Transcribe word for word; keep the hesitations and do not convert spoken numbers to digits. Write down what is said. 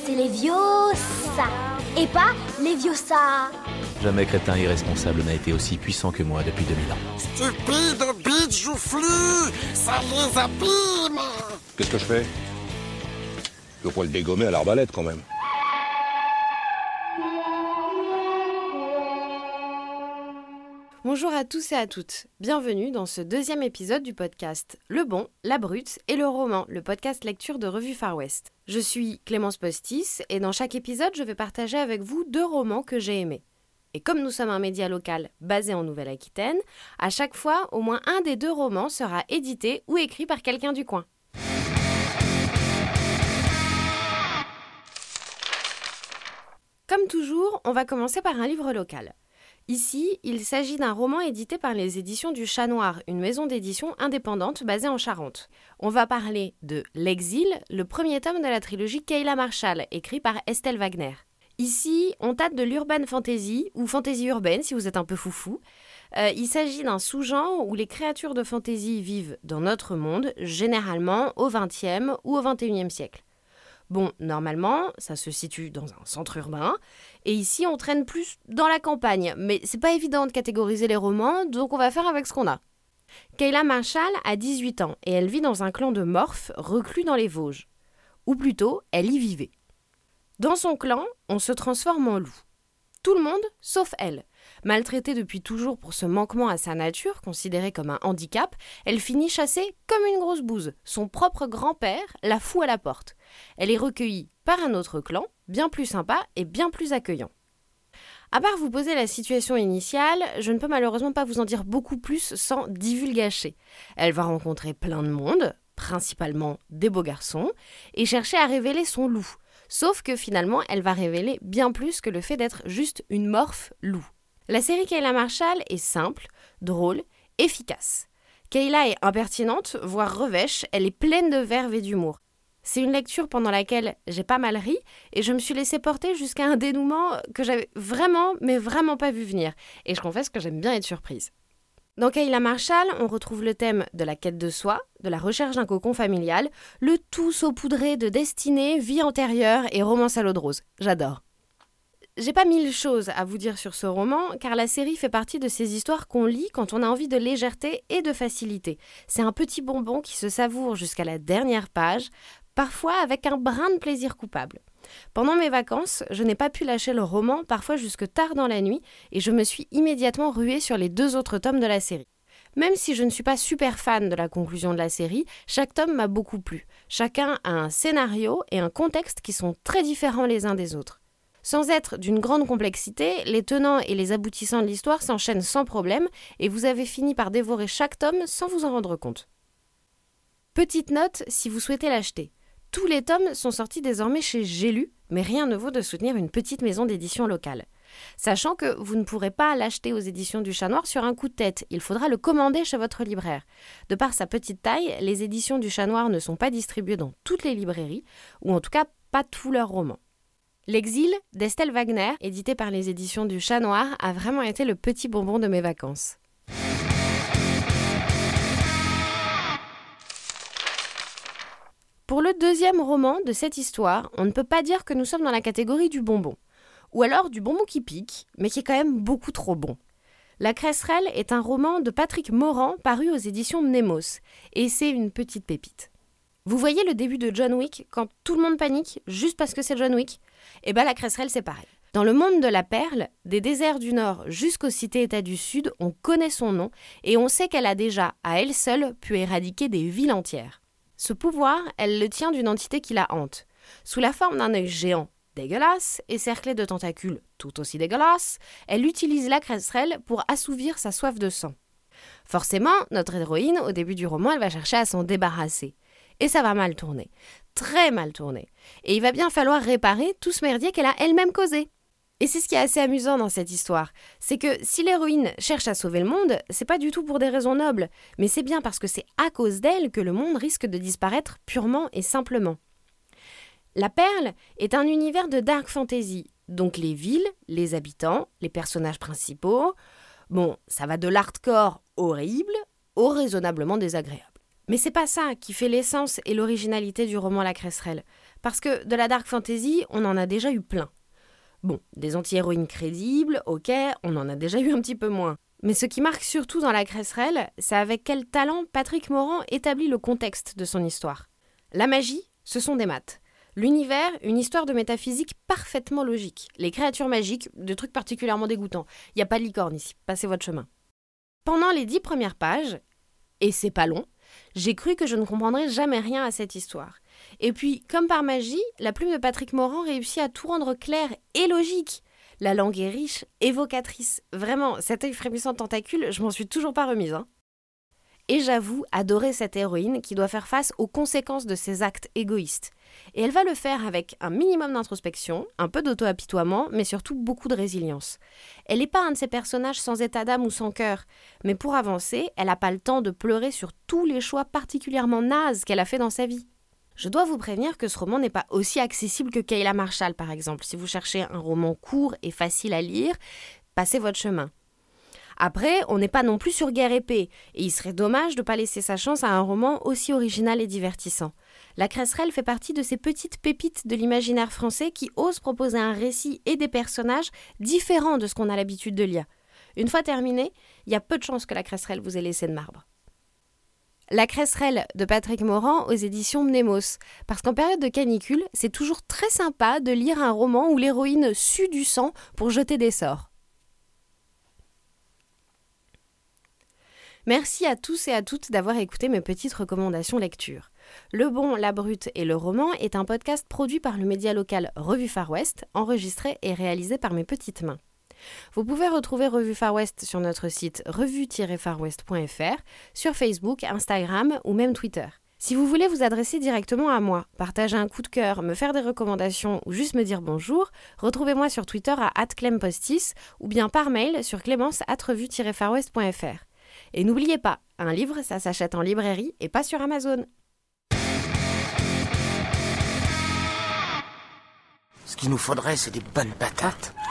c'est Leviosa, et pas Leviosa. Jamais crétin irresponsable n'a été aussi puissant que moi depuis deux mille ans. Stupide bite joufflue, ça les abîme. Qu'est-ce que je fais? Je peux pas le dégommer à l'arbalète quand même. Bonjour à tous et à toutes, bienvenue dans ce deuxième épisode du podcast Le Bon, la Brute et le Roman, le podcast lecture de Revue Far West. Je suis Clémence Postis et dans chaque épisode, je vais partager avec vous deux romans que j'ai aimés. Et comme nous sommes un média local basé en Nouvelle-Aquitaine, à chaque fois, au moins un des deux romans sera édité ou écrit par quelqu'un du coin. Comme toujours, on va commencer par un livre local. Ici, il s'agit d'un roman édité par les éditions du Chat Noir, une maison d'édition indépendante basée en Charente. On va parler de L'Exil, le premier tome de la trilogie Kayla Marshall, écrit par Estelle Wagner. Ici, on tâte de l'urban fantasy, ou fantasy urbaine si vous êtes un peu foufou. Euh, il s'agit d'un sous-genre où les créatures de fantasy vivent dans notre monde, généralement au vingtième ou au vingt et unième siècle. Bon, normalement, ça se situe dans un centre urbain, et ici on traîne plus dans la campagne, mais c'est pas évident de catégoriser les romans, donc on va faire avec ce qu'on a. Kayla Marshall a dix-huit ans, et elle vit dans un clan de morphes reclus dans les Vosges. Ou plutôt, elle y vivait. Dans son clan, on se transforme en loup. Tout le monde, sauf elle. Maltraitée depuis toujours pour ce manquement à sa nature, considéré comme un handicap, elle finit chassée comme une grosse bouse. Son propre grand-père la fout à la porte. Elle est recueillie par un autre clan, bien plus sympa et bien plus accueillant. À part vous poser la situation initiale, je ne peux malheureusement pas vous en dire beaucoup plus sans divulgacher. Elle va rencontrer plein de monde, principalement des beaux garçons, et chercher à révéler son loup. Sauf que finalement, elle va révéler bien plus que le fait d'être juste une morphe loup. La série Kayla Marshall est simple, drôle, efficace. Kayla est impertinente, voire revêche, elle est pleine de verve et d'humour. C'est une lecture pendant laquelle j'ai pas mal ri et je me suis laissée porter jusqu'à un dénouement que j'avais vraiment, mais vraiment pas vu venir. Et je confesse que j'aime bien être surprise. Dans Kayla Marshall, on retrouve le thème de la quête de soi, de la recherche d'un cocon familial, le tout saupoudré de destinée, vie antérieure et romance à l'eau de rose. J'adore. J'ai pas mille choses à vous dire sur ce roman, car la série fait partie de ces histoires qu'on lit quand on a envie de légèreté et de facilité. C'est un petit bonbon qui se savoure jusqu'à la dernière page, parfois avec un brin de plaisir coupable. Pendant mes vacances, je n'ai pas pu lâcher le roman, parfois jusque tard dans la nuit, et je me suis immédiatement ruée sur les deux autres tomes de la série. Même si je ne suis pas super fan de la conclusion de la série, chaque tome m'a beaucoup plu. Chacun a un scénario et un contexte qui sont très différents les uns des autres. Sans être d'une grande complexité, les tenants et les aboutissants de l'histoire s'enchaînent sans problème, et vous avez fini par dévorer chaque tome sans vous en rendre compte. Petite note si vous souhaitez l'acheter. Tous les tomes sont sortis désormais chez J'ai lu, mais rien ne vaut de soutenir une petite maison d'édition locale. Sachant que vous ne pourrez pas l'acheter aux éditions du Chat Noir sur un coup de tête, il faudra le commander chez votre libraire. De par sa petite taille, les éditions du Chat Noir ne sont pas distribuées dans toutes les librairies, ou en tout cas pas tous leurs romans. L'Exil d'Estelle Wagner, édité par les éditions du Chat Noir, a vraiment été le petit bonbon de mes vacances. Pour le deuxième roman de cette histoire, on ne peut pas dire que nous sommes dans la catégorie du bonbon. Ou alors du bonbon qui pique, mais qui est quand même beaucoup trop bon. La Cresserelle est un roman de Patrick Morand paru aux éditions Mnemos, et c'est une petite pépite. Vous voyez le début de John Wick, quand tout le monde panique juste parce que c'est John Wick? Eh bien la Cresserelle c'est pareil. Dans le monde de la perle, des déserts du Nord jusqu'aux cités-États du Sud, on connaît son nom, et on sait qu'elle a déjà, à elle seule, pu éradiquer des villes entières. Ce pouvoir, elle le tient d'une entité qui la hante. Sous la forme d'un œil géant, dégueulasse, et cerclé de tentacules tout aussi dégueulasses, elle utilise la Cresserelle pour assouvir sa soif de sang. Forcément, notre héroïne, au début du roman, elle va chercher à s'en débarrasser. Et ça va mal tourner. Très mal tourner. Et il va bien falloir réparer tout ce merdier qu'elle a elle-même causé. Et c'est ce qui est assez amusant dans cette histoire, c'est que si l'héroïne cherche à sauver le monde, c'est pas du tout pour des raisons nobles, mais c'est bien parce que c'est à cause d'elle que le monde risque de disparaître purement et simplement. La Perle est un univers de dark fantasy, donc les villes, les habitants, les personnages principaux, bon, ça va de l'hardcore horrible au raisonnablement désagréable. Mais c'est pas ça qui fait l'essence et l'originalité du roman La Cresserelle. Parce que de la dark fantasy, on en a déjà eu plein. Bon, des anti-héroïnes crédibles, ok, on en a déjà eu un petit peu moins. Mais ce qui marque surtout dans La Cresserelle, c'est avec quel talent Patrick Morand établit le contexte de son histoire. La magie, ce sont des maths. L'univers, une histoire de métaphysique parfaitement logique. Les créatures magiques, des trucs particulièrement dégoûtants. Il n'y a pas de licorne ici, passez votre chemin. Pendant les dix premières pages, et c'est pas long, j'ai cru que je ne comprendrais jamais rien à cette histoire. Et puis, comme par magie, la plume de Patrick Morand réussit à tout rendre clair et logique. La langue est riche, évocatrice. Vraiment, cet œil frémissant de tentacule, je m'en suis toujours pas remise, hein. Et j'avoue adorer cette héroïne qui doit faire face aux conséquences de ses actes égoïstes. Et elle va le faire avec un minimum d'introspection, un peu d'auto-apitoiement, mais surtout beaucoup de résilience. Elle n'est pas un de ces personnages sans état d'âme ou sans cœur, mais pour avancer, elle n'a pas le temps de pleurer sur tous les choix particulièrement nazes qu'elle a fait dans sa vie. Je dois vous prévenir que ce roman n'est pas aussi accessible que Kayla Marshall, par exemple. Si vous cherchez un roman court et facile à lire, passez votre chemin. Après, on n'est pas non plus sur Guerre épée, et il serait dommage de ne pas laisser sa chance à un roman aussi original et divertissant. La Cresserelle fait partie de ces petites pépites de l'imaginaire français qui osent proposer un récit et des personnages différents de ce qu'on a l'habitude de lire. Une fois terminé, il y a peu de chances que La Cresserelle vous ait laissé de marbre. La Cresserelle de Patrick Morand aux éditions Mnemos. Parce qu'en période de canicule, c'est toujours très sympa de lire un roman où l'héroïne sue du sang pour jeter des sorts. Merci à tous et à toutes d'avoir écouté mes petites recommandations lecture. Le Bon, la Brute et le Roman est un podcast produit par le média local Revue Far West, enregistré et réalisé par mes petites mains. Vous pouvez retrouver Revue Far West sur notre site revue tiret far west point f r, sur Facebook, Instagram ou même Twitter. Si vous voulez vous adresser directement à moi, partager un coup de cœur, me faire des recommandations ou juste me dire bonjour, retrouvez-moi sur Twitter à arobase clempostis ou bien par mail sur clémence arobase revue tiret far west point f r. Et n'oubliez pas, un livre, ça s'achète en librairie et pas sur Amazon. Ce qu'il nous faudrait, c'est des bonnes patates.